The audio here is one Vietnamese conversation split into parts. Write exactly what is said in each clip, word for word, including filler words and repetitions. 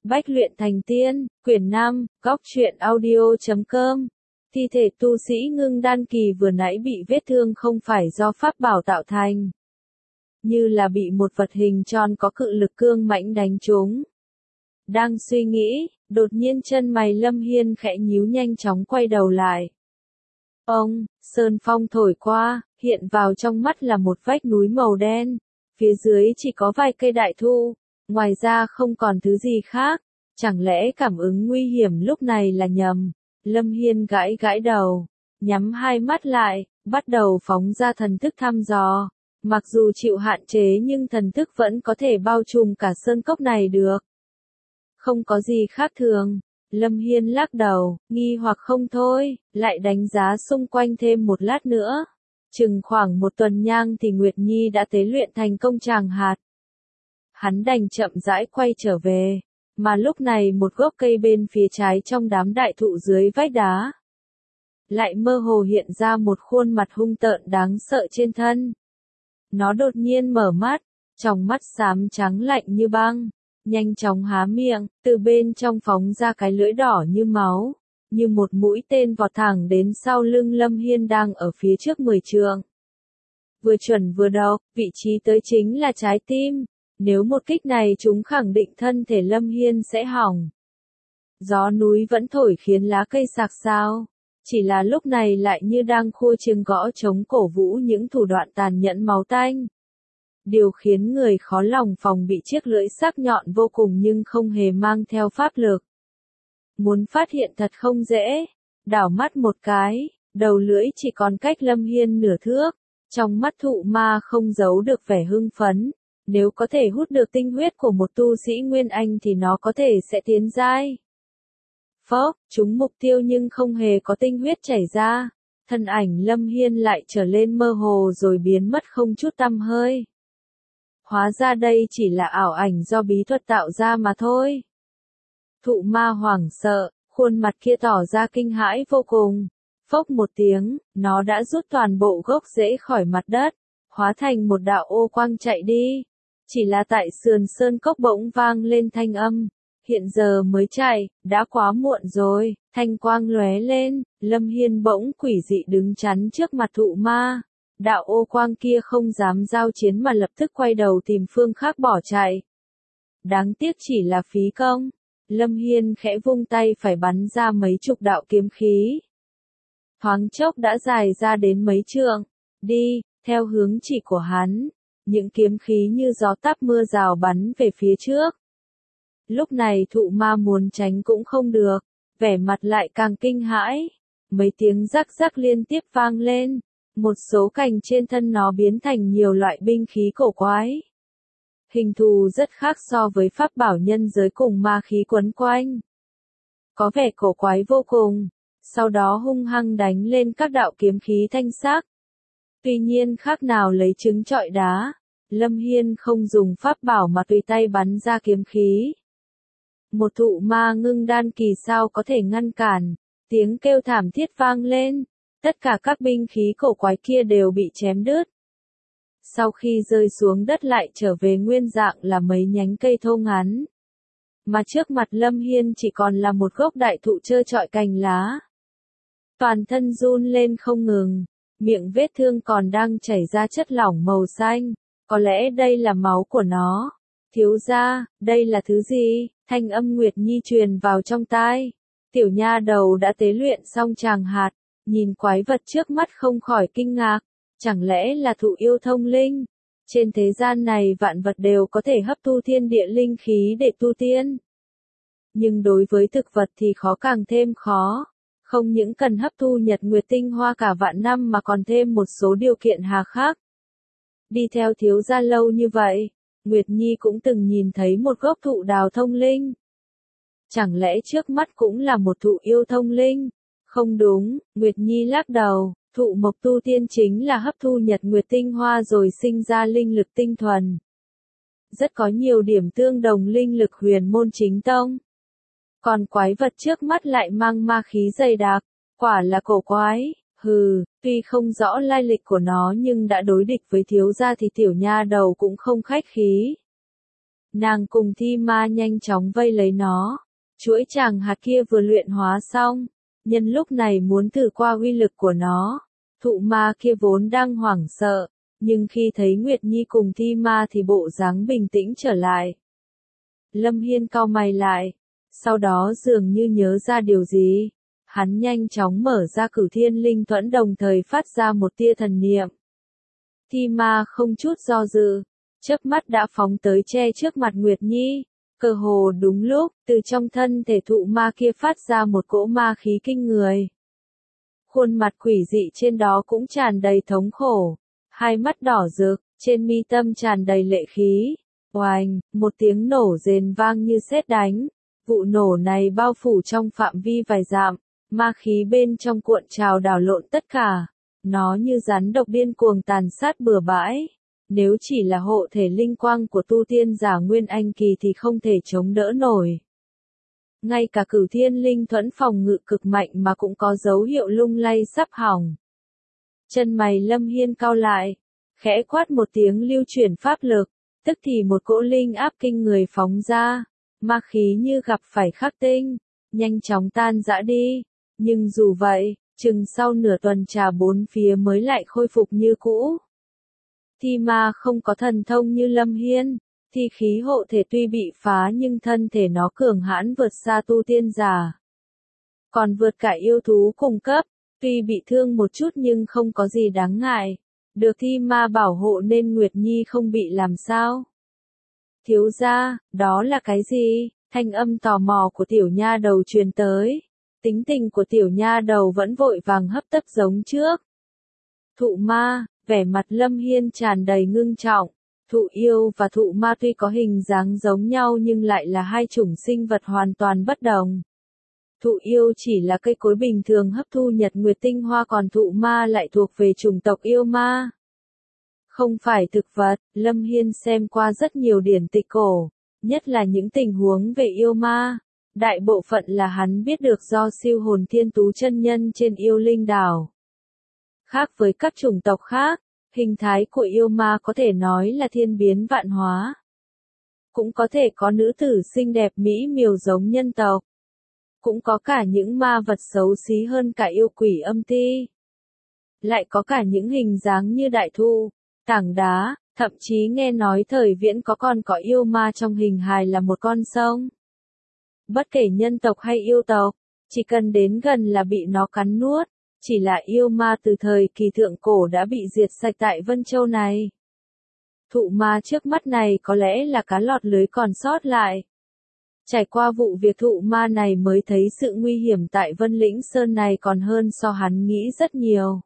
Bách luyện thành tiên, quyển năm, góc truyện audio chấm com. Thi thể tu sĩ Ngưng Đan Kỳ vừa nãy bị vết thương không phải do pháp bảo tạo thành, như là bị một vật hình tròn có cự lực cương mãnh đánh trúng. Đang suy nghĩ, đột nhiên chân mày Lâm Hiên khẽ nhíu, nhanh chóng quay đầu lại. Ông, sơn phong thổi qua, hiện vào trong mắt là một vách núi màu đen, phía dưới chỉ có vài cây đại thụ, ngoài ra không còn thứ gì khác. Chẳng lẽ cảm ứng nguy hiểm lúc này là nhầm? Lâm Hiên gãi gãi đầu, nhắm hai mắt lại, bắt đầu phóng ra thần thức thăm dò. Mặc dù chịu hạn chế nhưng thần thức vẫn có thể bao trùm cả sơn cốc này được. Không có gì khác thường. Lâm Hiên lắc đầu, nghi hoặc không thôi, lại đánh giá xung quanh thêm một lát nữa. Chừng khoảng một tuần nhang thì Nguyệt Nhi đã tế luyện thành công tràng hạt. Hắn đành chậm rãi quay trở về, mà lúc này một gốc cây bên phía trái trong đám đại thụ dưới vách đá lại mơ hồ hiện ra một khuôn mặt hung tợn đáng sợ trên thân. Nó đột nhiên mở mắt, tròng mắt xám trắng lạnh như băng, nhanh chóng há miệng, từ bên trong phóng ra cái lưỡi đỏ như máu, như một mũi tên vọt thẳng đến sau lưng Lâm Hiên đang ở phía trước mười trượng. Vừa chuẩn vừa độc, vị trí tới chính là trái tim. Nếu một kích này chúng khẳng định thân thể Lâm Hiên sẽ hỏng. Gió núi vẫn thổi khiến lá cây xạc xao, chỉ là lúc này lại như đang khua chiêng gõ trống cổ vũ những thủ đoạn tàn nhẫn máu tanh. Điều khiến người khó lòng phòng bị chiếc lưỡi sắc nhọn vô cùng nhưng không hề mang theo pháp lực. Muốn phát hiện thật không dễ, đảo mắt một cái, đầu lưỡi chỉ còn cách Lâm Hiên nửa thước, trong mắt thụ ma không giấu được vẻ hưng phấn. Nếu có thể hút được tinh huyết của một tu sĩ Nguyên Anh thì nó có thể sẽ tiến giai. Phốc, trúng mục tiêu nhưng không hề có tinh huyết chảy ra. Thân ảnh Lâm Hiên lại trở lên mơ hồ rồi biến mất không chút tăm hơi. Hóa ra đây chỉ là ảo ảnh do bí thuật tạo ra mà thôi. Thụ ma hoảng sợ, khuôn mặt kia tỏ ra kinh hãi vô cùng. Phốc một tiếng, nó đã rút toàn bộ gốc rễ khỏi mặt đất, hóa thành một đạo ô quang chạy đi. Chỉ là tại sườn sơn cốc bỗng vang lên thanh âm, hiện giờ mới chạy, đã quá muộn rồi. Thanh quang lóe lên, Lâm Hiên bỗng quỷ dị đứng chắn trước mặt thụ ma. Đạo ô quang kia không dám giao chiến mà lập tức quay đầu tìm phương khác bỏ chạy. Đáng tiếc chỉ là phí công. Lâm Hiên khẽ vung tay phải bắn ra mấy chục đạo kiếm khí. Thoáng chốc đã dài ra đến mấy trượng. Đi, theo hướng chỉ của hắn. Những kiếm khí như gió táp mưa rào bắn về phía trước. Lúc này thụ ma muốn tránh cũng không được, vẻ mặt lại càng kinh hãi. Mấy tiếng rắc rắc liên tiếp vang lên, một số cành trên thân nó biến thành nhiều loại binh khí cổ quái. Hình thù rất khác so với pháp bảo nhân giới cùng ma khí quấn quanh. Có vẻ cổ quái vô cùng, sau đó hung hăng đánh lên các đạo kiếm khí thanh sắc. Tuy nhiên khác nào lấy trứng trọi đá, Lâm Hiên không dùng pháp bảo mà tùy tay bắn ra kiếm khí. Một thụ ma Ngưng Đan Kỳ sao có thể ngăn cản, tiếng kêu thảm thiết vang lên, tất cả các binh khí cổ quái kia đều bị chém đứt. Sau khi rơi xuống đất lại trở về nguyên dạng là mấy nhánh cây thô ngắn. Mà trước mặt Lâm Hiên chỉ còn là một gốc đại thụ trơ trọi cành lá. Toàn thân run lên không ngừng. Miệng vết thương còn đang chảy ra chất lỏng màu xanh, có lẽ đây là máu của nó. Thiếu gia, đây là thứ gì? Thanh âm Nguyệt Nhi truyền vào trong tai. Tiểu nha đầu đã tế luyện xong tràng hạt, nhìn quái vật trước mắt không khỏi kinh ngạc. Chẳng lẽ là thụ yêu thông linh? Trên thế gian này vạn vật đều có thể hấp thu thiên địa linh khí để tu tiên. Nhưng đối với thực vật thì khó càng thêm khó. Không những cần hấp thu nhật nguyệt tinh hoa cả vạn năm mà còn thêm một số điều kiện hà khắc. Đi theo thiếu gia lâu như vậy, Nguyệt Nhi cũng từng nhìn thấy một gốc thụ đào thông linh. Chẳng lẽ trước mắt cũng là một thụ yêu thông linh? Không đúng, Nguyệt Nhi lắc đầu, thụ mộc tu tiên chính là hấp thu nhật nguyệt tinh hoa rồi sinh ra linh lực tinh thuần. Rất có nhiều điểm tương đồng linh lực huyền môn chính tông. Còn quái vật trước mắt lại mang ma khí dày đặc, quả là cổ quái. Hừ, tuy không rõ lai lịch của nó nhưng đã đối địch với thiếu gia thì tiểu nha đầu cũng không khách khí. Nàng cùng thi ma nhanh chóng vây lấy nó. Chuỗi tràng hạt kia vừa luyện hóa xong, nhân lúc này muốn thử qua uy lực của nó. Thụ ma kia vốn đang hoảng sợ, nhưng khi thấy Nguyệt Nhi cùng thi ma thì bộ dáng bình tĩnh trở lại. Lâm Hiên cau mày lại, sau đó dường như nhớ ra điều gì. Hắn nhanh chóng mở ra Cửu Thiên Linh Thuẫn đồng thời phát ra một tia thần niệm. Thi ma không chút do dự, chớp mắt đã phóng tới che trước mặt Nguyệt Nhi. Cơ hồ đúng lúc, từ trong thân thể thụ ma kia phát ra một cỗ ma khí kinh người. Khuôn mặt quỷ dị trên đó cũng tràn đầy thống khổ, hai mắt đỏ rực, trên mi tâm tràn đầy lệ khí. Oành, một tiếng nổ rền vang như sét đánh. Vụ nổ này bao phủ trong phạm vi vài dặm, ma khí bên trong cuộn trào đảo lộn tất cả. Nó như rắn độc điên cuồng tàn sát bừa bãi. Nếu chỉ là hộ thể linh quang của tu tiên giả Nguyên Anh kỳ thì không thể chống đỡ nổi. Ngay cả Cửu Thiên Linh Thuẫn phòng ngự cực mạnh mà cũng có dấu hiệu lung lay sắp hỏng. Chân mày Lâm Hiên cau lại, khẽ quát một tiếng lưu chuyển pháp lực, tức thì một cỗ linh áp kinh người phóng ra, ma khí như gặp phải khắc tinh, nhanh chóng tan rã đi. Nhưng dù vậy, chừng sau nửa tuần trà bốn phía mới lại khôi phục như cũ. Thi ma không có thần thông như Lâm Hiên, thi khí hộ thể tuy bị phá nhưng thân thể nó cường hãn vượt xa tu tiên giả. Còn vượt cả yêu thú cùng cấp, tuy bị thương một chút nhưng không có gì đáng ngại. Được thi ma bảo hộ nên Nguyệt Nhi không bị làm sao. Thiếu gia, đó là cái gì? Thanh âm tò mò của tiểu nha đầu truyền tới. Tính tình của tiểu nha đầu vẫn vội vàng hấp tấp giống trước. Thụ ma, vẻ mặt Lâm Hiên tràn đầy ngưng trọng. Thụ yêu và thụ ma tuy có hình dáng giống nhau nhưng lại là hai chủng sinh vật hoàn toàn bất đồng. Thụ yêu chỉ là cây cối bình thường hấp thu nhật nguyệt tinh hoa, còn thụ ma lại thuộc về chủng tộc yêu ma. Không phải thực vật. Lâm Hiên xem qua rất nhiều điển tịch cổ, nhất là những tình huống về yêu ma. Đại bộ phận là hắn biết được do siêu hồn thiên tú chân nhân trên yêu linh đảo. Khác với các chủng tộc khác, hình thái của yêu ma có thể nói là thiên biến vạn hóa. Cũng có thể có nữ tử xinh đẹp mỹ miều giống nhân tộc. Cũng có cả những ma vật xấu xí hơn cả yêu quỷ âm ti. Lại có cả những hình dáng như đại thụ, tảng đá, thậm chí nghe nói thời viễn có còn có yêu ma trong hình hài là một con sông. Bất kể nhân tộc hay yêu tộc, chỉ cần đến gần là bị nó cắn nuốt. Chỉ là yêu ma từ thời kỳ thượng cổ đã bị diệt sạch tại Vân Châu này. Thụ ma trước mắt này có lẽ là cá lọt lưới còn sót lại. Trải qua vụ việc thụ ma này mới thấy sự nguy hiểm tại Vân Lĩnh Sơn này còn hơn so hắn nghĩ rất nhiều.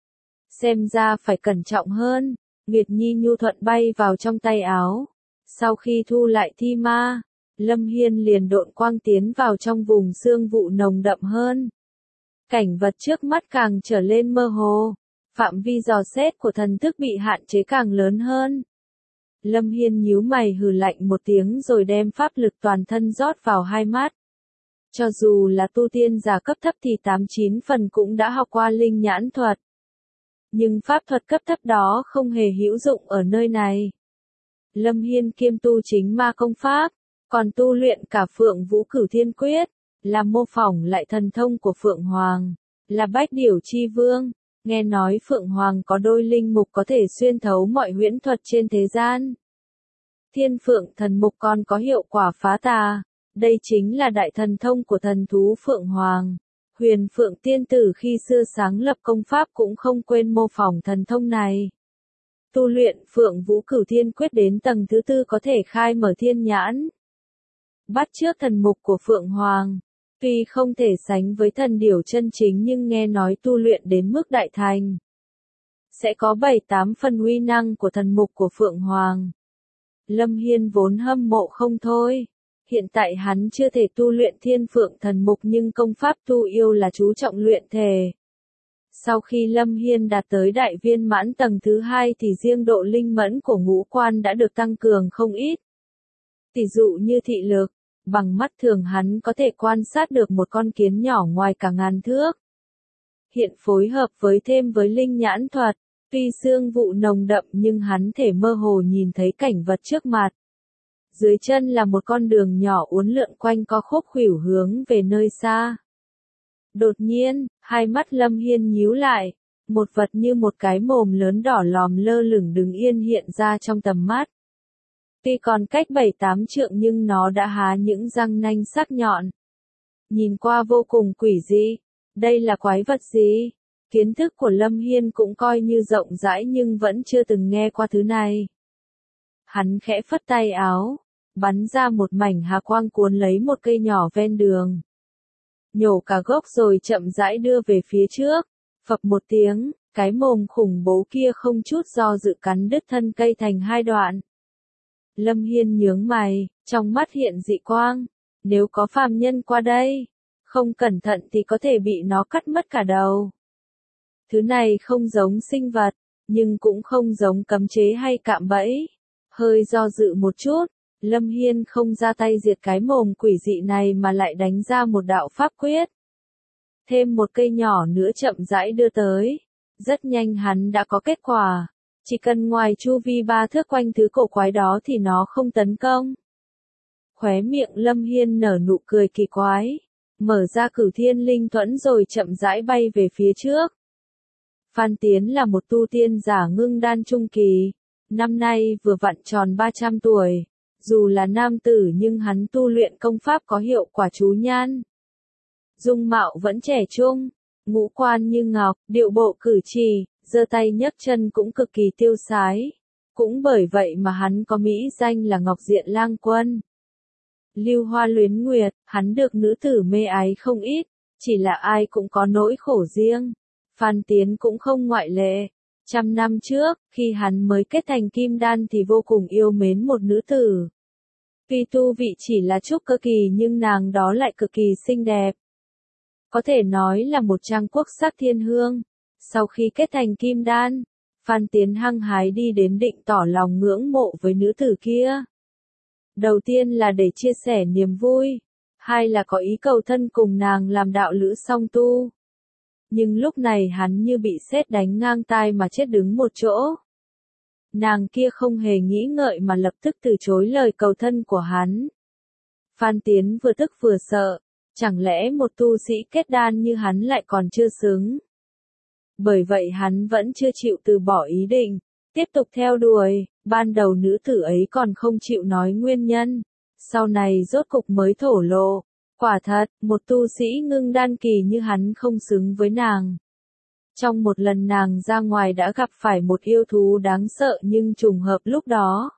Xem ra phải cẩn trọng hơn. Nguyệt Nhi nhu thuận bay vào trong tay áo. Sau khi thu lại thi ma, Lâm Hiên liền độn quang tiến vào trong vùng sương vụ nồng đậm hơn. Cảnh vật trước mắt càng trở lên mơ hồ, phạm vi dò xét của thần thức bị hạn chế càng lớn hơn. Lâm Hiên nhíu mày hừ lạnh một tiếng rồi đem pháp lực toàn thân rót vào hai mắt. Cho dù là tu tiên giả cấp thấp thì tám chín phần cũng đã học qua linh nhãn thuật. Nhưng pháp thuật cấp thấp đó không hề hữu dụng ở nơi này. Lâm Hiên kiêm tu chính ma công pháp, còn tu luyện cả Phượng Vũ Cửu Thiên Quyết, là mô phỏng lại thần thông của Phượng Hoàng, là Bách Điểu Chi Vương. Nghe nói Phượng Hoàng có đôi linh mục có thể xuyên thấu mọi huyễn thuật trên thế gian. Thiên Phượng thần mục còn có hiệu quả phá tà. Đây chính là đại thần thông của thần thú Phượng Hoàng. Huyền Phượng tiên tử khi xưa sáng lập công pháp cũng không quên mô phỏng thần thông này. Tu luyện Phượng Vũ Cửu Thiên Quyết đến tầng thứ tư có thể khai mở thiên nhãn. Bắt chước thần mục của Phượng Hoàng. Tuy không thể sánh với thần điểu chân chính nhưng nghe nói tu luyện đến mức đại thành. Sẽ có bảy tám phần uy năng của thần mục của Phượng Hoàng. Lâm Hiên vốn hâm mộ không thôi. Hiện tại hắn chưa thể tu luyện thiên phượng thần mục nhưng công pháp tu yêu là chú trọng luyện thể. Sau khi Lâm Hiên đạt tới đại viên mãn tầng thứ hai thì riêng độ linh mẫn của ngũ quan đã được tăng cường không ít. Tỷ dụ như thị lực, bằng mắt thường hắn có thể quan sát được một con kiến nhỏ ngoài cả ngàn thước. Hiện phối hợp với thêm với linh nhãn thuật, tuy sương vụ nồng đậm nhưng hắn thể mơ hồ nhìn thấy cảnh vật trước mặt. Dưới chân là một con đường nhỏ uốn lượn quanh co khúc khuỷu hướng về nơi xa. Đột nhiên, hai mắt Lâm Hiên nhíu lại, một vật như một cái mồm lớn đỏ lòm lơ lửng đứng yên hiện ra trong tầm mắt. Tuy còn cách bảy tám trượng nhưng nó đã há những răng nanh sắc nhọn. Nhìn qua vô cùng quỷ dị. Đây là quái vật gì? Kiến thức của Lâm Hiên cũng coi như rộng rãi nhưng vẫn chưa từng nghe qua thứ này. Hắn khẽ phất tay áo, bắn ra một mảnh hà quang cuốn lấy một cây nhỏ ven đường. Nhổ cả gốc rồi chậm rãi đưa về phía trước. Phập một tiếng, cái mồm khủng bố kia không chút do dự cắn đứt thân cây thành hai đoạn. Lâm Hiên nhướng mày, trong mắt hiện dị quang. Nếu có phàm nhân qua đây, không cẩn thận thì có thể bị nó cắt mất cả đầu. Thứ này không giống sinh vật, nhưng cũng không giống cấm chế hay cạm bẫy. Hơi do dự một chút, Lâm Hiên không ra tay diệt cái mồm quỷ dị này mà lại đánh ra một đạo pháp quyết. Thêm một cây nhỏ nữa chậm rãi đưa tới. Rất nhanh hắn đã có kết quả. Chỉ cần ngoài chu vi ba thước quanh thứ cổ quái đó thì nó không tấn công. Khóe miệng Lâm Hiên nở nụ cười kỳ quái. Mở ra cửu thiên linh thuẫn rồi chậm rãi bay về phía trước. Phan Tiến là một tu tiên giả ngưng đan trung kỳ. Năm nay vừa vặn tròn ba trăm tuổi. Dù là nam tử nhưng hắn tu luyện công pháp có hiệu quả chú nhan. Dung mạo vẫn trẻ trung, ngũ quan như ngọc, điệu bộ cử chỉ, giơ tay nhấc chân cũng cực kỳ tiêu sái. Cũng bởi vậy mà hắn có mỹ danh là Ngọc Diện Lang Quân. Lưu hoa luyến nguyệt, hắn được nữ tử mê ái không ít, chỉ là ai cũng có nỗi khổ riêng. Phan Tiến cũng không ngoại lệ. Trăm năm trước, khi hắn mới kết thành kim đan thì vô cùng yêu mến một nữ tử. Tuy tu vị chỉ là trúc cơ kỳ nhưng nàng đó lại cực kỳ xinh đẹp. Có thể nói là một trang quốc sắc thiên hương. Sau khi kết thành kim đan, Phan Tiến hăng hái đi đến định tỏ lòng ngưỡng mộ với nữ tử kia. Đầu tiên là để chia sẻ niềm vui, hai là có ý cầu thân cùng nàng làm đạo lữ song tu. Nhưng lúc này hắn như bị sét đánh ngang tai mà chết đứng một chỗ. Nàng kia không hề nghĩ ngợi mà lập tức từ chối lời cầu thân của hắn. Phan Tiến vừa tức vừa sợ, chẳng lẽ một tu sĩ kết đan như hắn lại còn chưa xứng. Bởi vậy hắn vẫn chưa chịu từ bỏ ý định, tiếp tục theo đuổi. Ban đầu nữ tử ấy còn không chịu nói nguyên nhân, sau này rốt cục mới thổ lộ. Quả thật, một tu sĩ ngưng đan kỳ như hắn không xứng với nàng. Trong một lần nàng ra ngoài đã gặp phải một yêu thú đáng sợ nhưng trùng hợp lúc đó.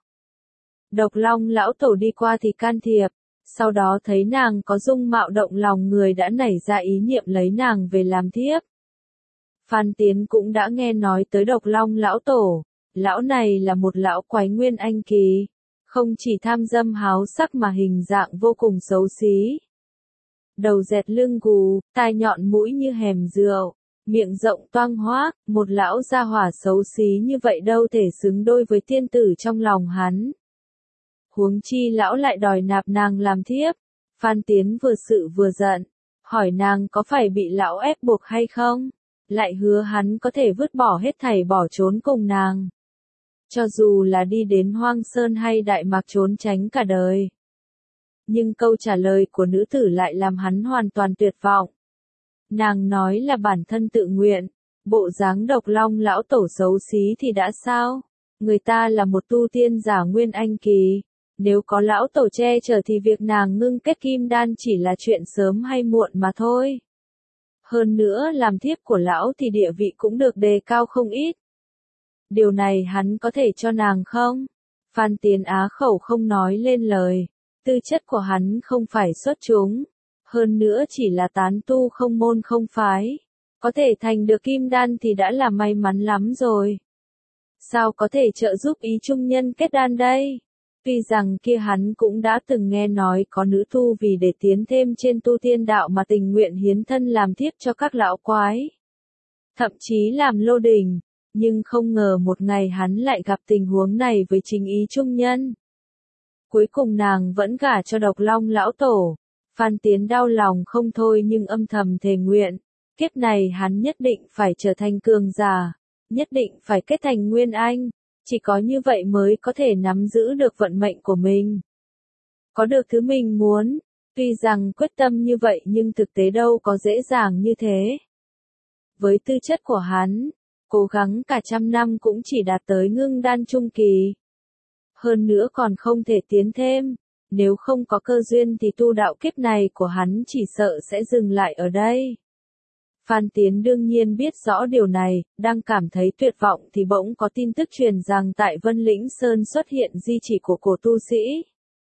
Độc Long lão tổ đi qua thì can thiệp, sau đó thấy nàng có dung mạo động lòng người đã nảy ra ý niệm lấy nàng về làm thiếp. Phan Tiến cũng đã nghe nói tới Độc Long lão tổ, lão này là một lão quái nguyên anh kỳ, không chỉ tham dâm háo sắc mà hình dạng vô cùng xấu xí. Đầu dẹt lưng gù, tai nhọn mũi như hèm rượu, miệng rộng toang hoác, một lão gia hỏa xấu xí như vậy đâu thể xứng đôi với tiên tử trong lòng hắn. Huống chi lão lại đòi nạp nàng làm thiếp. Phan Tiến vừa sự vừa giận, hỏi nàng có phải bị lão ép buộc hay không, lại hứa hắn có thể vứt bỏ hết thảy bỏ trốn cùng nàng. Cho dù là đi đến Hoang Sơn hay Đại Mạc trốn tránh cả đời. Nhưng câu trả lời của nữ tử lại làm hắn hoàn toàn tuyệt vọng. Nàng nói là bản thân tự nguyện, bộ dáng Độc Long lão tổ xấu xí thì đã sao? Người ta là một tu tiên giả nguyên anh kỳ, nếu có lão tổ che chở thì việc nàng ngưng kết kim đan chỉ là chuyện sớm hay muộn mà thôi. Hơn nữa làm thiếp của lão thì địa vị cũng được đề cao không ít. Điều này hắn có thể cho nàng không? Phan Tiến á khẩu không nói lên lời. Tư chất của hắn không phải xuất chúng, hơn nữa chỉ là tán tu không môn không phái, có thể thành được kim đan thì đã là may mắn lắm rồi. Sao có thể trợ giúp ý trung nhân kết đan đây? Tuy rằng kia hắn cũng đã từng nghe nói có nữ tu vì để tiến thêm trên tu tiên đạo mà tình nguyện hiến thân làm thiếp cho các lão quái, thậm chí làm lô đình, nhưng không ngờ một ngày hắn lại gặp tình huống này với chính ý trung nhân. Cuối cùng nàng vẫn gả cho Độc Long lão tổ. Phan Tiến đau lòng không thôi nhưng âm thầm thề nguyện, kiếp này hắn nhất định phải trở thành cường giả, nhất định phải kết thành nguyên anh, chỉ có như vậy mới có thể nắm giữ được vận mệnh của mình. có được thứ mình muốn. Tuy rằng quyết tâm như vậy nhưng thực tế đâu có dễ dàng như thế. Với tư chất của hắn, cố gắng cả trăm năm cũng chỉ đạt tới ngưng đan trung kỳ. Hơn nữa còn không thể tiến thêm, nếu không có cơ duyên thì tu đạo kiếp này của hắn chỉ sợ sẽ dừng lại ở đây. Phan Tiến đương nhiên biết rõ điều này, đang cảm thấy tuyệt vọng thì bỗng có tin tức truyền rằng tại Vân Lĩnh Sơn xuất hiện di chỉ của cổ tu sĩ.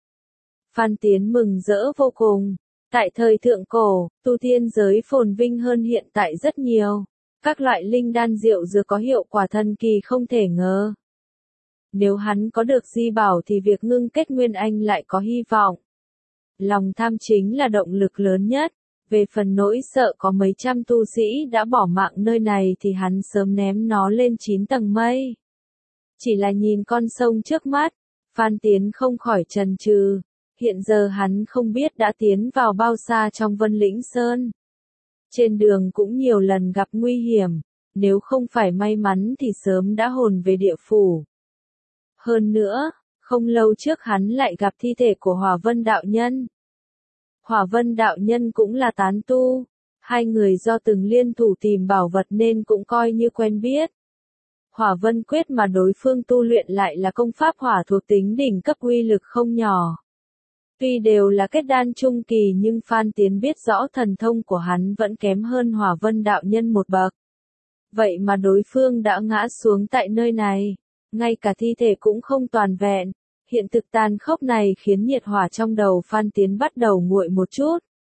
Phan Tiến mừng rỡ vô cùng. Tại thời thượng cổ, tu tiên giới phồn vinh hơn hiện tại rất nhiều. Các loại linh đan diệu dược có hiệu quả thần kỳ không thể ngờ. Nếu hắn có được di bảo thì việc ngưng kết nguyên anh lại có hy vọng. Lòng tham chính là động lực lớn nhất. Về phần nỗi sợ có mấy trăm tu sĩ đã bỏ mạng nơi này thì hắn sớm ném nó lên chín tầng mây. Chỉ là nhìn con sông trước mắt, Phan Tiến không khỏi chần chừ. Hiện giờ hắn không biết đã tiến vào bao xa trong Vân Lĩnh Sơn. Trên đường cũng nhiều lần gặp nguy hiểm, nếu không phải may mắn thì sớm đã hồn về địa phủ. Hơn nữa, không lâu trước hắn lại gặp thi thể của Hỏa Vân đạo nhân. Hỏa Vân đạo nhân cũng là tán tu, hai người do từng liên thủ tìm bảo vật nên cũng coi như quen biết. Hỏa Vân quyết mà đối phương tu luyện lại là công pháp hỏa thuộc tính đỉnh cấp uy lực không nhỏ. Tuy đều là kết đan trung kỳ nhưng Phan Tiến biết rõ thần thông của hắn vẫn kém hơn Hỏa Vân đạo nhân một bậc. Vậy mà đối phương đã ngã xuống tại nơi này, ngay cả thi thể cũng không toàn vẹn. Hiện thực tàn khốc này khiến nhiệt hỏa trong đầu Phan Tiến bắt đầu nguội một chút.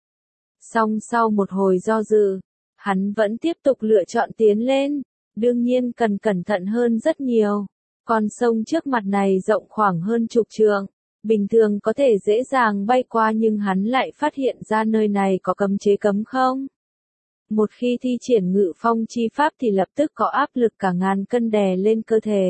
Song sau một hồi do dự, hắn vẫn tiếp tục lựa chọn tiến lên, đương nhiên cần cẩn thận hơn rất nhiều. Con sông trước mặt này rộng khoảng hơn chục trượng, bình thường có thể dễ dàng bay qua nhưng hắn lại phát hiện ra nơi này có cấm chế cấm không. Một khi thi triển ngự phong chi pháp thì lập tức có áp lực cả ngàn cân đè lên cơ thể.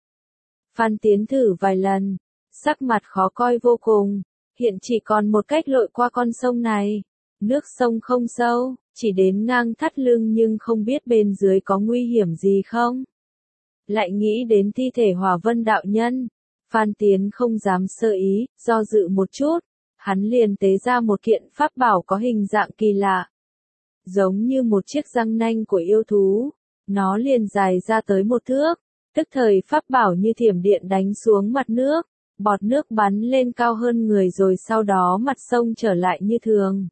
Phan Tiến thử vài lần, sắc mặt khó coi vô cùng, hiện chỉ còn một cách lội qua con sông này. Nước sông không sâu, chỉ đến ngang thắt lưng nhưng không biết bên dưới có nguy hiểm gì không. Lại nghĩ đến thi thể Hỏa Vân đạo nhân, Phan Tiến không dám sơ ý, do dự một chút, hắn liền tế ra một kiện pháp bảo có hình dạng kỳ lạ. Giống như một chiếc răng nanh của yêu thú, nó liền dài ra tới một thước, tức thời pháp bảo như thiểm điện đánh xuống mặt nước, bọt nước bắn lên cao hơn người rồi sau đó mặt sông trở lại như thường.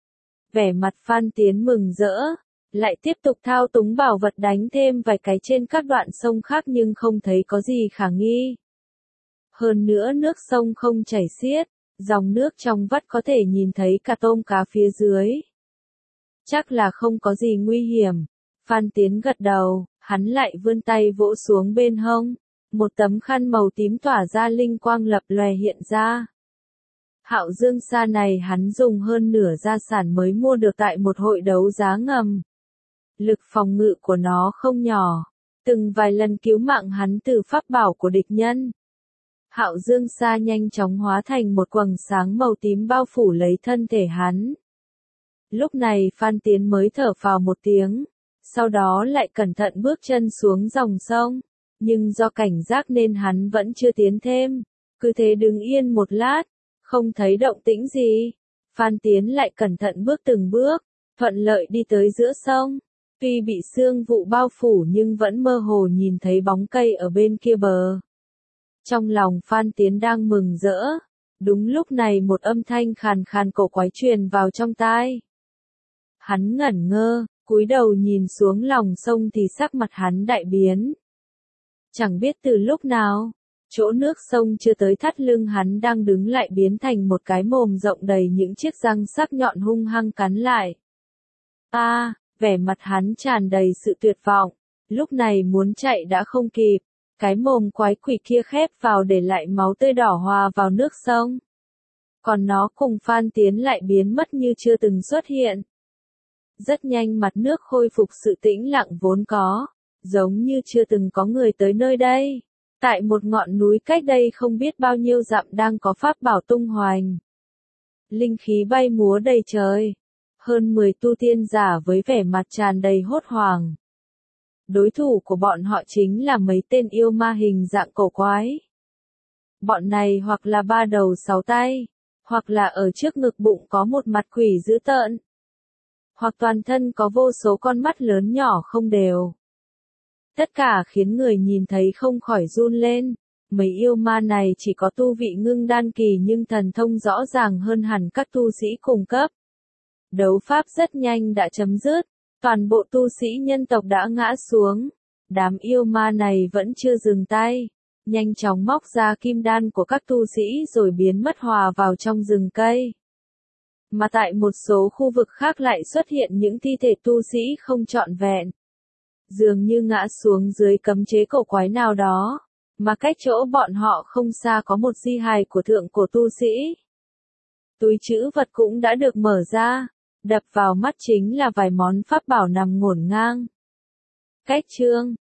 Vẻ mặt Phan Tiến mừng rỡ, lại tiếp tục thao túng bảo vật đánh thêm vài cái trên các đoạn sông khác nhưng không thấy có gì khả nghi. Hơn nữa nước sông không chảy xiết, dòng nước trong vắt có thể nhìn thấy cả tôm cá phía dưới. Chắc là không có gì nguy hiểm. Phan Tiến gật đầu, hắn lại vươn tay vỗ xuống bên hông. Một tấm khăn màu tím tỏa ra linh quang lập lòe hiện ra. Hạo Dương Sa này hắn dùng hơn nửa gia sản mới mua được tại một hội đấu giá ngầm. Lực phòng ngự của nó không nhỏ, từng vài lần cứu mạng hắn từ pháp bảo của địch nhân. Hạo Dương Sa nhanh chóng hóa thành một quầng sáng màu tím bao phủ lấy thân thể hắn. Lúc này Phan Tiến mới thở phào một tiếng, sau đó lại cẩn thận bước chân xuống dòng sông, nhưng do cảnh giác nên hắn vẫn chưa tiến thêm, cứ thế đứng yên một lát, không thấy động tĩnh gì. Phan Tiến lại cẩn thận bước từng bước, thuận lợi đi tới giữa sông, tuy bị sương vụ bao phủ nhưng vẫn mơ hồ nhìn thấy bóng cây ở bên kia bờ. Trong lòng Phan Tiến đang mừng rỡ, đúng lúc này một âm thanh khàn khàn cổ quái truyền vào trong tai. Hắn ngẩn ngơ, cúi đầu nhìn xuống lòng sông thì sắc mặt hắn đại biến. Chẳng biết từ lúc nào, chỗ nước sông chưa tới thắt lưng hắn đang đứng lại biến thành một cái mồm rộng đầy những chiếc răng sắc nhọn hung hăng cắn lại. A, à, vẻ mặt hắn tràn đầy sự tuyệt vọng, lúc này muốn chạy đã không kịp, cái mồm quái quỷ kia khép vào để lại máu tươi đỏ hòa vào nước sông. Còn nó cùng Phan Tiến lại biến mất như chưa từng xuất hiện. Rất nhanh mặt nước khôi phục sự tĩnh lặng vốn có, giống như chưa từng có người tới nơi đây. Tại một ngọn núi cách đây không biết bao nhiêu dặm đang có pháp bảo tung hoành. Linh khí bay múa đầy trời. Hơn mười tu tiên giả với vẻ mặt tràn đầy hốt hoảng. Đối thủ của bọn họ chính là mấy tên yêu ma hình dạng cổ quái. Bọn này hoặc là ba đầu sáu tay, hoặc là ở trước ngực bụng có một mặt quỷ dữ tợn, hoặc toàn thân có vô số con mắt lớn nhỏ không đều. Tất cả khiến người nhìn thấy không khỏi run lên. Mấy yêu ma này chỉ có tu vị ngưng đan kỳ nhưng thần thông rõ ràng hơn hẳn các tu sĩ cùng cấp. Đấu pháp rất nhanh đã chấm dứt, toàn bộ tu sĩ nhân tộc đã ngã xuống. Đám yêu ma này vẫn chưa dừng tay, nhanh chóng móc ra kim đan của các tu sĩ rồi biến mất hòa vào trong rừng cây. Mà tại một số khu vực khác lại xuất hiện những thi thể tu sĩ không trọn vẹn, dường như ngã xuống dưới cấm chế cổ quái nào đó, mà cách chỗ bọn họ không xa có một di hài của thượng cổ tu sĩ. Túi trữ vật cũng đã được mở ra, đập vào mắt chính là vài món pháp bảo nằm ngổn ngang. Cách chương